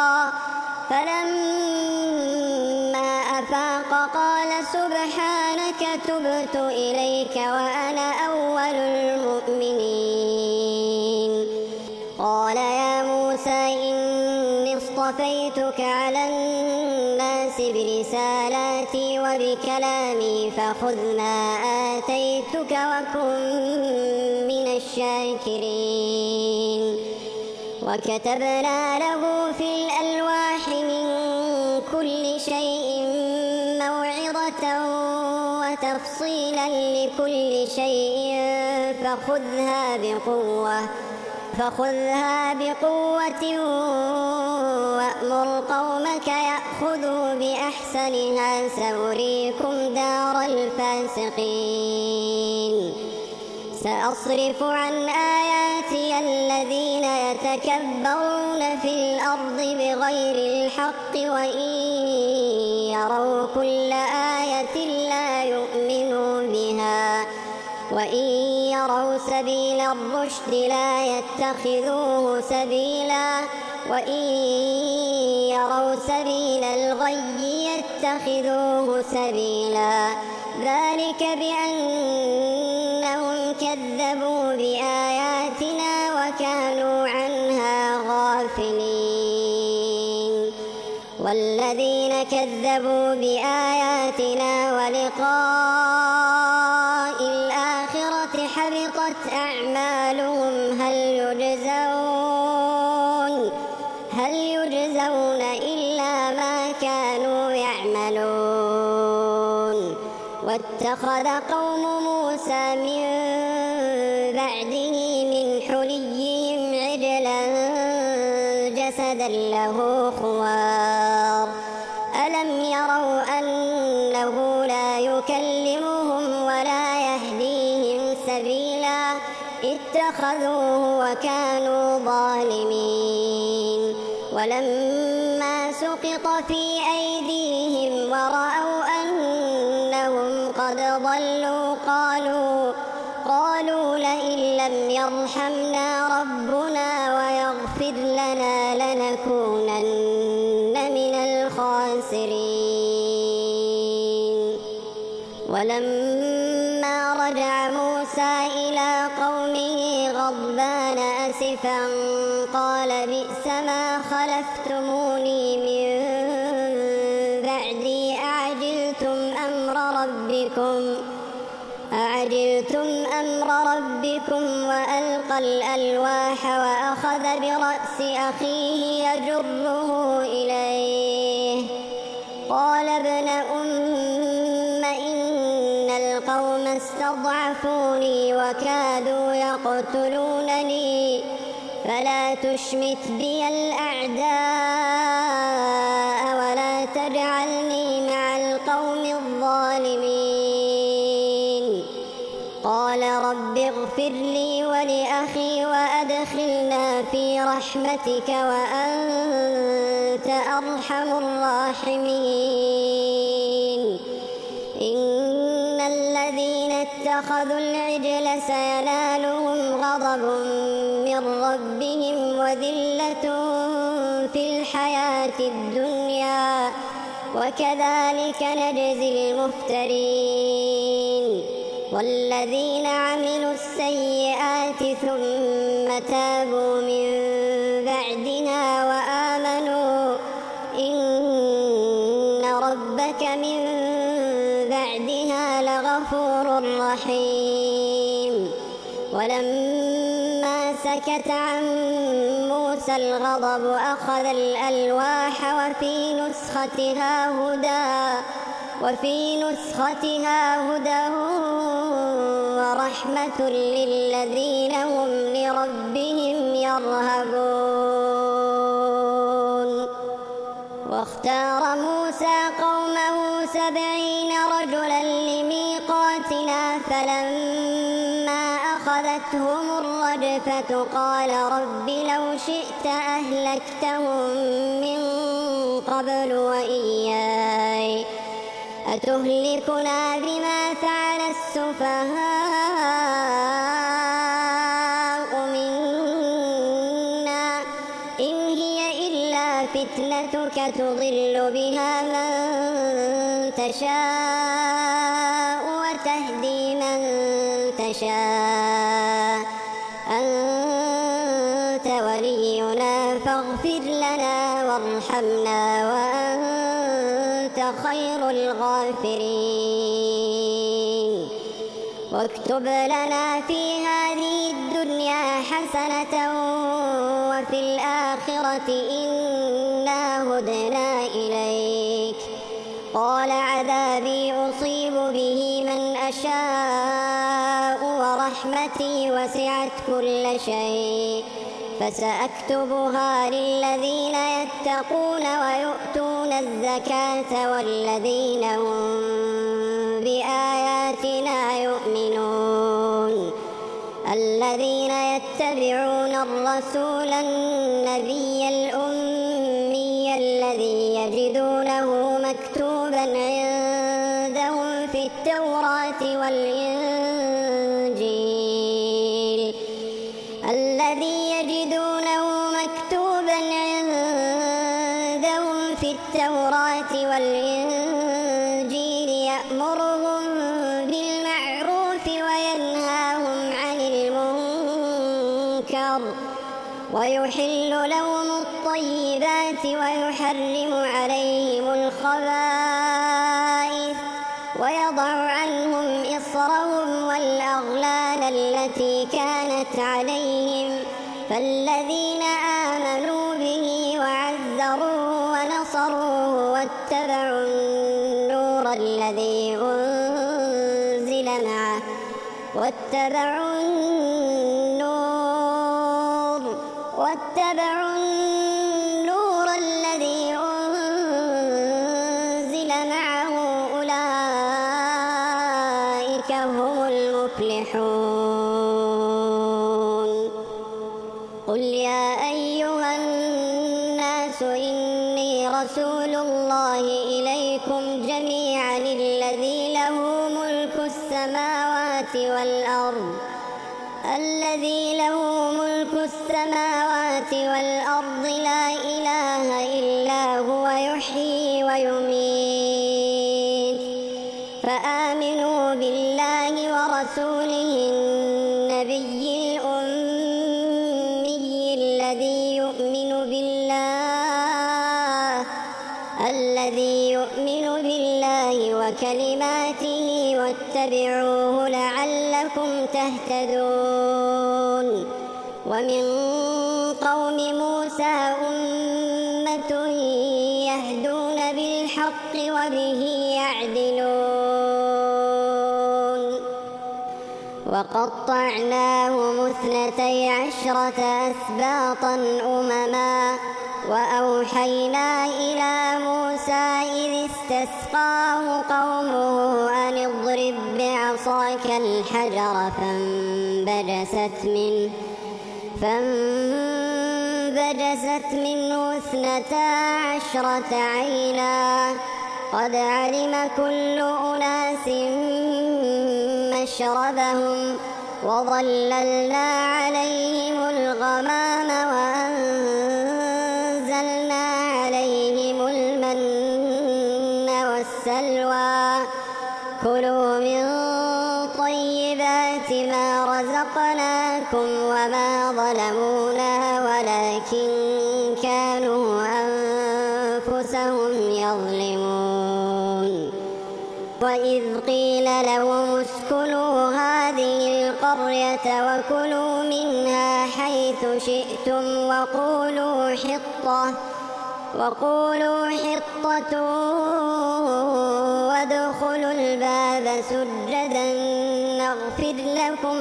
فلما أفاق قال سبحانك تبت إليك وأنا أول المؤمنين. قال يا موسى إني اصطفيتك على الناس برسالاتي وبكلامي فخذ ما آتيتك وكن من الشاكرين. وكتبنا له في الألواح من كل شيء موعظة وتفصيلا لكل شيء فخذها بقوة فخذها بقوة وأمر قومك يأخذوا بأحسنها سأريكم دار الفاسقين. سأصرف عن آياتي الذين يتكبرون في الأرض بغير الحق وإن يروا كل آية لا يؤمنوا بها وإن يروا سبيل الرشد لا يتخذوه سبيلا وإن يروا سبيل الغي يتخذوه سبيلا. ذلك بأنهم كذبوا بآياتنا وكانوا عنها غافلين. والذين كذبوا بآياتنا ولقاء الآخرة حبطت أعمالهم هل يجزون هل يجزون إلا ما كانوا يعملون. واتخذ قوم موسى من بعده من حليهم عجلا جسدا له خوار ألم يروا أنه لا يكلمهم ولا يهديهم سبيلا اتخذوه وكانوا ظالمين. ولما سقط في أيديهم ورأوا أنهم قد ضلوا قالوا قالوا لئن لم يرحمنا ربنا ويغفر لنا لنكونن من الخاسرين. ولما رجع موسى إلى قومه غضبان أسفا قال بئس ما خلفتموني من بعدي أعجلتم أمر ربكم أعجلتم أمر ربكم وألقى الألواح وأخذ برأس أخيه يجره إليه قال ابن أم إن القوم استضعفوني وكادوا يقتلونني فلا تشمت بي الأعداء ولا تجعلني مع القوم الظالمين. قال رب اغفر لي ولأخي وأدخلنا في رحمتك وأنت أرحم الراحمين. إن الذين اتخذوا العجل سينالهم غضب من ربهم وذلة في الحياة الدنيا وكذلك نجزي المفترين. والذين عملوا السيئات ثم تابوا من بعدها وآمنوا إن ربك من بعدها لغفور رحيم. ولما سكت عن موسى الغضب أخذ الألواح وفي نسختها هدى وفي نسختها هدى ورحمة للذين هم لربهم يرهبون. واختار موسى قومه سبعين رجلا لميقاتنا فلما أخذتهم الرجفة قال رب لو شئت أهلكتهم من قبل وإياي أتهلكنا بما فعل السفهاء منا إن هي إلا فتنتك تضل بها من تشاء وتهدي من تشاء أنت ولينا فاغفر لنا وارحمنا وأنت خير الغافرين. واكتب لنا في هذه الدنيا حسنة وفي الآخرة إنا هدنا إليك. قال عذابي أصيب به من أشاء ورحمتي وسعت كل شيء فسأكتبها للذين يتقون ويؤتون الزكاة والذين هم بآياتنا يؤمنون. الذين يتبعون الرسول النبي الأمي الذي يجدونه مكتوبا عندهم في التوراة والإنجيل الذي يجدونه مكتوبا عندهم في التوراة والإنجيل يأمرهم بالمعروف وينهاهم عن المنكر ويحل لهم الطيبات ويحرم عليهم الخبائث ويضع عنهم إصرهم والأغلال التي كانت عليهم. فالذين آمنوا به وعزروه ونصروه واتبعوا النور الذي أنزل معه واتبعوا النور واتبعوا النور الذي أنزل معه أولئك هم المفلحون. قل يا أيها الناس إني رسول الله إليكم جميعا الذي له ملك السماوات والأرض الذي له ملك السماوات والأرض لا إله إلا هو يحيي ويميت. فآمنوا بالله ورسوله النبي الأمي الذي يؤمن بالله الذي يؤمن بالله وكلماته واتبعوه لعلكم تهتدون. ومن قوم موسى أمة يهدون بالحق وبه يعدلون. وقطعناهم اثنتي عشرة أسباطا أمما وأوحينا إلى موسى إذ استسقاه قومه أن اضرب بعصاك الحجر فانبجست منه فانبجست منه اثنتا عشرة عينا قد علم كل أناس مشربهم وظللنا عليهم الغمام وأنزلنا عليهم المن والسلوى كلوا من طيبات ما رزقناكم وما ظلمونا ولكن كانوا أنفسهم يظلمون وإذ قيل لهم اسكنوا هذه القرية وكلوا منها حيث شئتم وقولوا حطة وقولوا حطة وادخلوا الباب سجدا نغفر لكم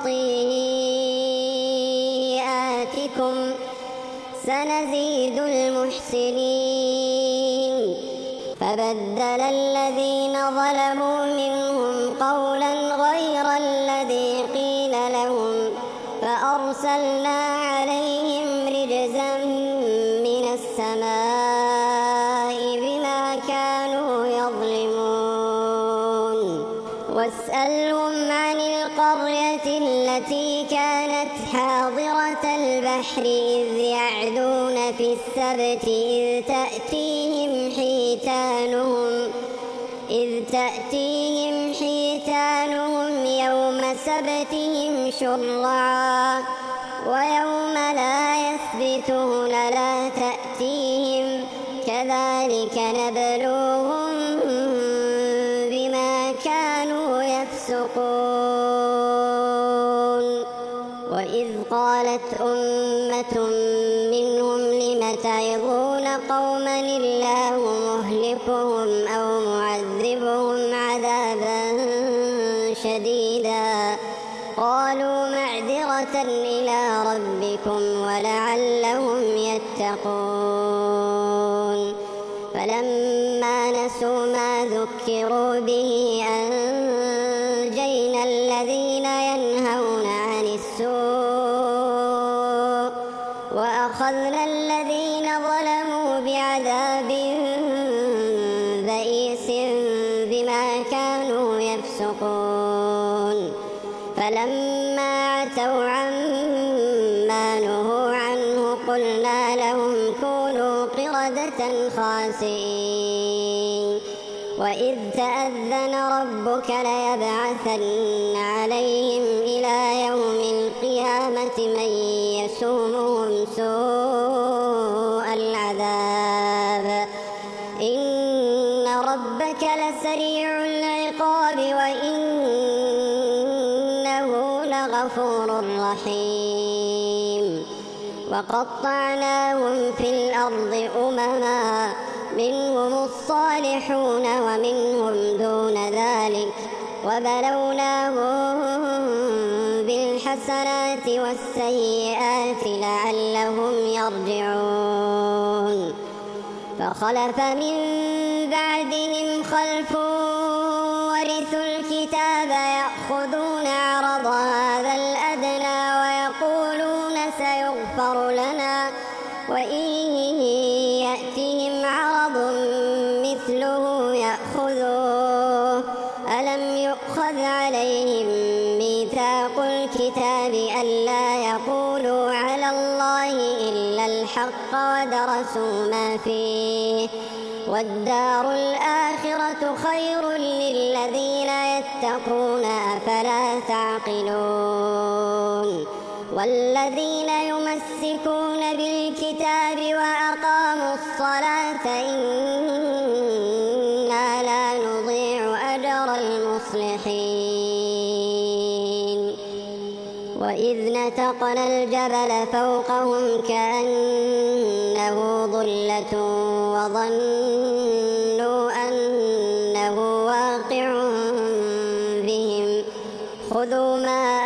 خطيئاتكم سنزيد المحسنين فبدل الذين ظلموا منهم قولا غير الذي قيل لهم فأرسلنا عليهم رجزا من السماء بما كانوا يظلمون واسألهم عن القرية التي كانت حاضرة البحر إذ يعدون في السبت إذ تأتيهم حيتانهم إذ تأتيهم حيتانهم يوم سبتهم شرعا ويوم لا يسبتون لا تأتيهم كذلك نبلوهم بما كانوا يفسقون وإذ قالت أمة منهم لم تعظون قوما الله مهلكهم أو معذبهم عذابا شديدا قالوا معذرة إلى ربكم ولعلهم يتقون فلما نسوا ما ذكروا به أنجينا الذين ينهون عن السوء وأخذنا الذين ظلموا بعذاب بئيس بما كانوا يفسقون فلما عتوا عما نهوا عنه قلنا لهم كونوا قردة خاسئين وإذ تأذن ربك ليبعثن عليهم إلى يوم القيامة من يسومهم سوء العذاب إن ربك لسريع العقاب وإنه لغفور رحيم وقطعناهم في الأرض أمما منهم الصالحون ومنهم دون ذلك وبلوناهم بالحسنات والسيئات لعلهم يرجعون فخلف من بعدهم خلف ورثوا الكتاب يأخذون عرض هذا الأدنى ويقولون سيغفر لنا وإن يأتهم عرض مثله يأخذوه ألم يؤخذ عليهم ميثاق الكتاب ألا يقولوا على الله إلا الحق ودرسوا ما فيه والدار الآخرة خير للذين يتقون أفلا تعقلون والذين يمسكون بالكتاب وأقاموا الصلاة إنا لا نضيع أجر المصلحين وإذ نتقنا الجبل فوقهم كأنه ظلة وظنوا أنه واقع بهم خذوا ما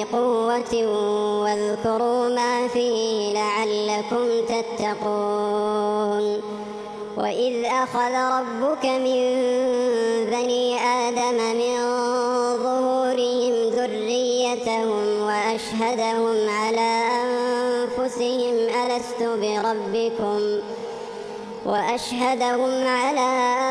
بقوة واذكروا ما فيه لعلكم تتقون. وإذ أخذ ربك من بني آدم من ظهورهم ذريتهم وأشهدهم على أنفسهم ألست بربكم وأشهدهم على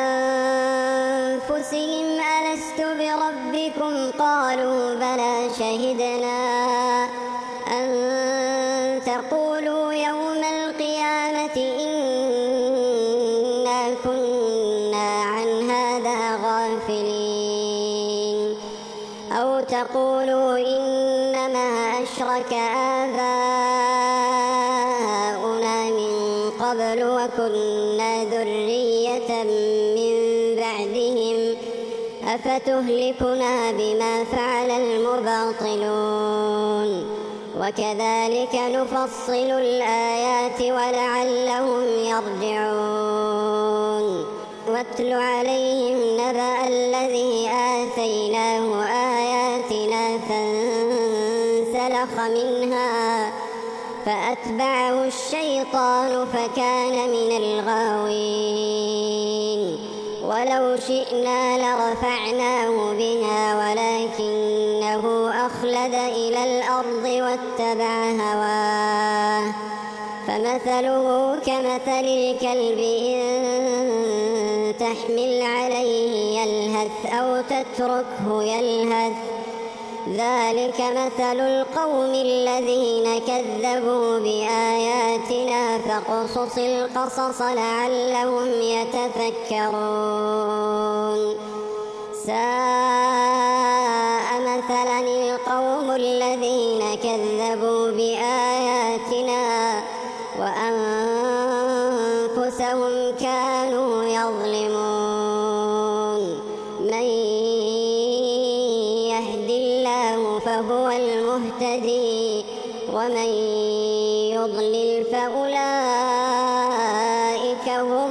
أنفسهم ألست بربكم قالوا بلى شهدنا أن تقولوا يوم القيامة إنا كنا عن هذا غافلين أو تقولوا إنما أشرك آباؤنا من قبل وكنا ذرية من بعدهم أفتهلكنا بما فعل المباطلون وكذلك نفصل الآيات ولعلهم يرجعون. واتل عليهم نبأ الذي آتيناه آياتنا فانسلخ منها فأتبعه الشيطان فكان من الغاوين. ولو شئنا لرفعناه بها ولكنه أخلد إلى الأرض واتبع هواه فمثله كمثل الكلب إن تحمل عليه يلهث أو تتركه يلهث ذلك مثل القوم الذين كذبوا بآياتنا فاقصص القصص لعلهم يتفكرون. ساء مثلا القوم الذين كذبوا بآياتنا وأنفسهم كانوا يظلمون. من يهد الله فهو المهتدي ومن يضلل فأولئك هم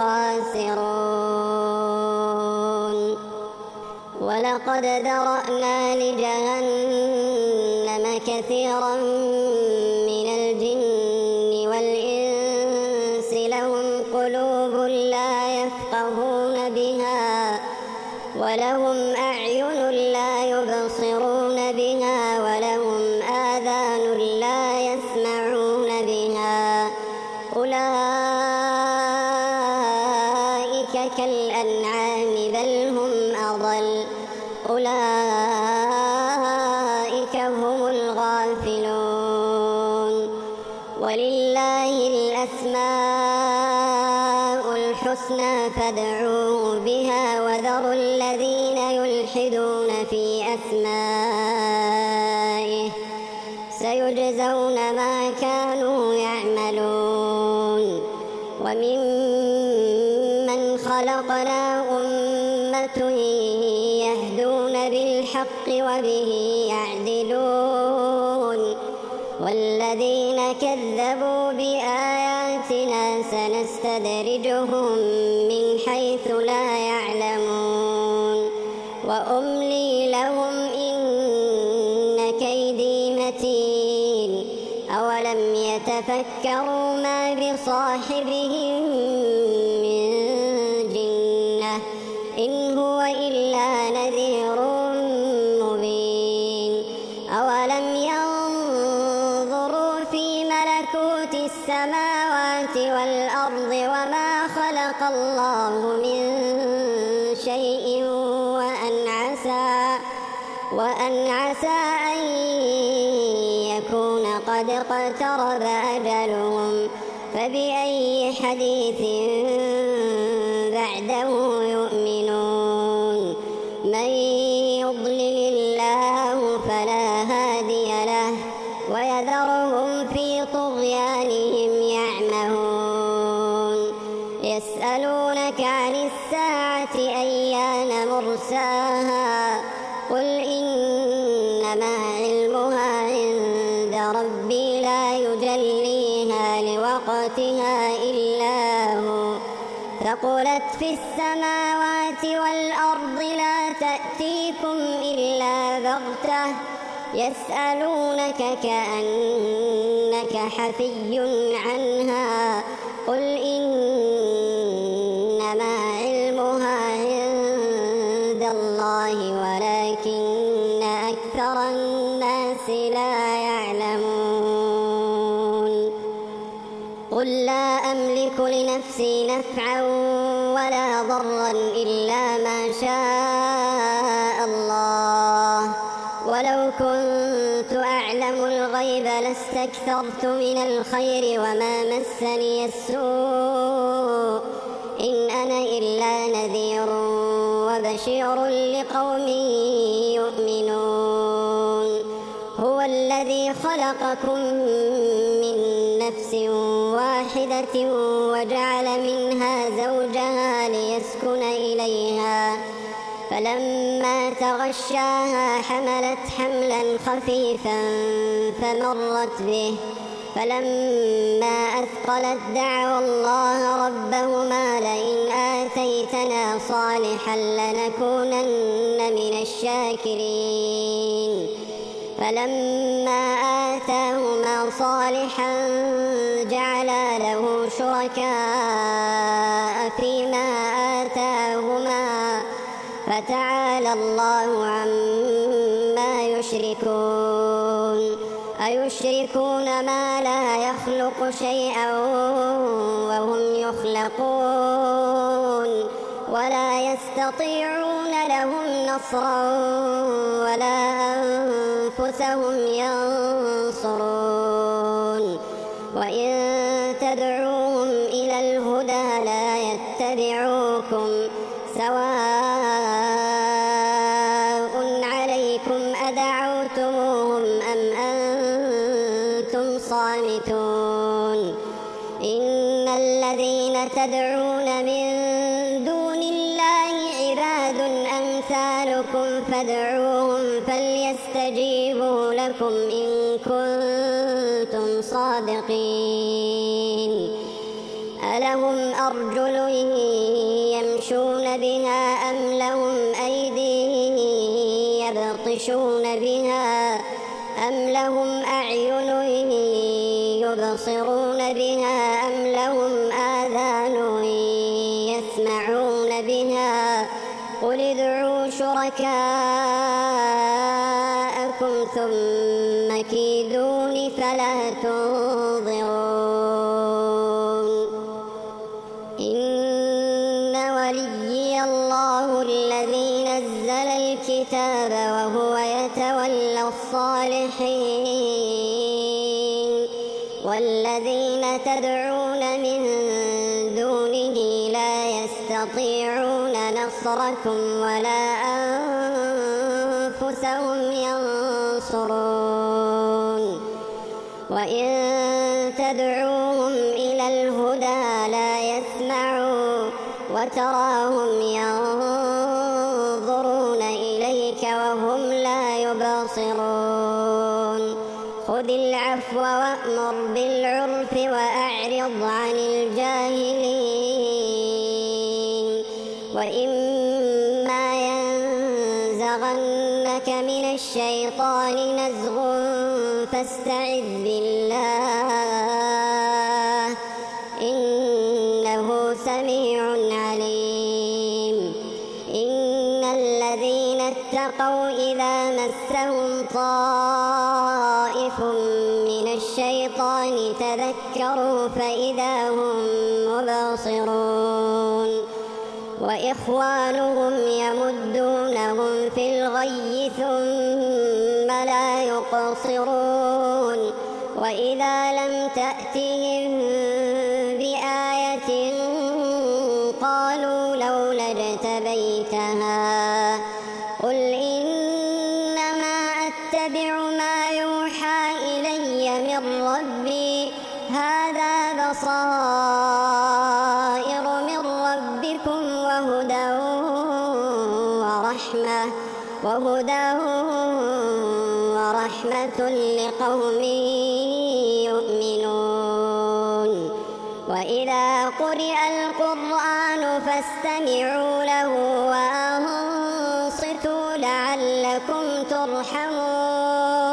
الخاسرون. ولقد ذرأنا لجهنم كثيرا من الجن والإنس لهم قلوب لا يفقهون بها ولهم أعين لا يبصرون بها ولهم آذان لا يسمعون بها أولئك كالأنعام بل هم أضل أولئك هم الغافلون. ولله الأسماء الحسنى فادعوه بها وذروا الذين يلحدون في أسمائه سيجزون ما كانوا يعملون. وممن خلقنا أمة يهدون بالحق وبه يعدلون والذين كذبوا بآياتنا سنستدرجهم من حيث لا يعلمون وأملي لهم إن كيدي متين. أولم يتفكروا ما بصاحبهم من جنة إن هو إلا نذير مبين. أولم ينظروا في ملكوت السماوات والأرض وما خلق الله من شيء وأن عسى وأن عسى أن يكون قد اقترب أجلهم فبأي حديث بعده يؤمنون. من يضلل الله فلا هادي له ويذرهم في طغيانهم يعمهون. يسألونك عن الساعة أيان مرساها قل إنما علمها عند ربي لا يجليها لوقتها إلا هو ثقلت في السماوات والأرض لا تأتيكم إلا بغتة يسألونك كأنك حفي عنها قل إنما علمها عند الله ولكن أكثر الناس لا يعلمون قل لا أملك لنفسي نفعا ولا ضرا إلا ما شاء الله ولو كنت أعلم الغيب لاستكثرت من الخير وما مسني السوء إن أنا إلا نذير وبشير لقوم يؤمنون هو الذي خلقكم من نفس واحدة وجعل منها زوجها ليسكن إليها فلما تغشاها حملت حملا خفيفا فمرت به فلما أثقلت دعوا الله ربهما لئن آتيتنا صالحا لنكونن من الشاكرين فلما آتاهما صالحا جعلا له شركاء فيما آتاهما فتعالى الله عما يشركون أيشركون ما لا يخلق شيئا وهم يخلقون ولا يستطيعون لهم نصرا ولا أنفسهم ينصرون وإن تدعوهم إلى الهدى لا يتبعوكم سواء عليكم أدعوتموهم أم أنتم صامتون إن الذين تدعون من دون الله عباد أمثالكم فادعوهم فليستجيبوا لكم إن كنتم صادقين ألهم أرجل يمشون بها أم لهم أيدي يبطشون بها أم لهم أعين يبصرون بها أم لهم آذان يسمعون بها قل ادعوا شركاءكم ثم كيدون فلا تنظرون إن وليي الله الذي نزل الكتاب وهو يتولى الصالحين والذين تدعون من دونه لا يستطيعون نصركم ولا أنفسهم ينصرون وإن تدعوهم إلى الهدى لا يسمعوا وتراهم ينظرون إليك وهم لا يبصرون خذ العفو وأمر بالعرف وأعرض عن الجاهلين وإما ينزغنك من الشيطان نزغ فاستعذ بالله إنه سميع عليم إن الذين اتقوا إذا مسهم طائف من الشيطان تذكروا فإذا هم مبصرون وإخوانهم يمدونهم في الغي ثم لا يقصرون وإذا لم تأتهم بآية قالوا لولا اجتبيتها قل إنما أتبع ما يوحى إلي من ربي هذا بصائر من ربكم وهدى ورحمة وهدى ورحمة لقوم يؤمنون وإذا قرئ القرآن فاستمعوا له وأنصتوا لعلكم ترحمون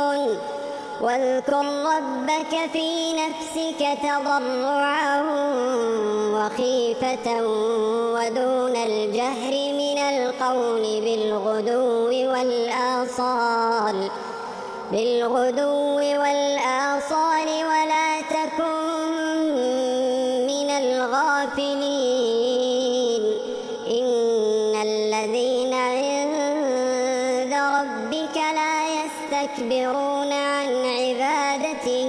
واذكر ربك في نفسك تضرعا وخيفة ودون الجهر من القول بالغدو والآصال بالغدو والآصال ولا تكن من الغافلين إن الذين عند ربك لا يستكبرون عن عبادته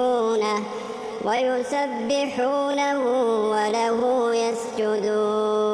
ويسبحونه ويسبحونه وله يسجدون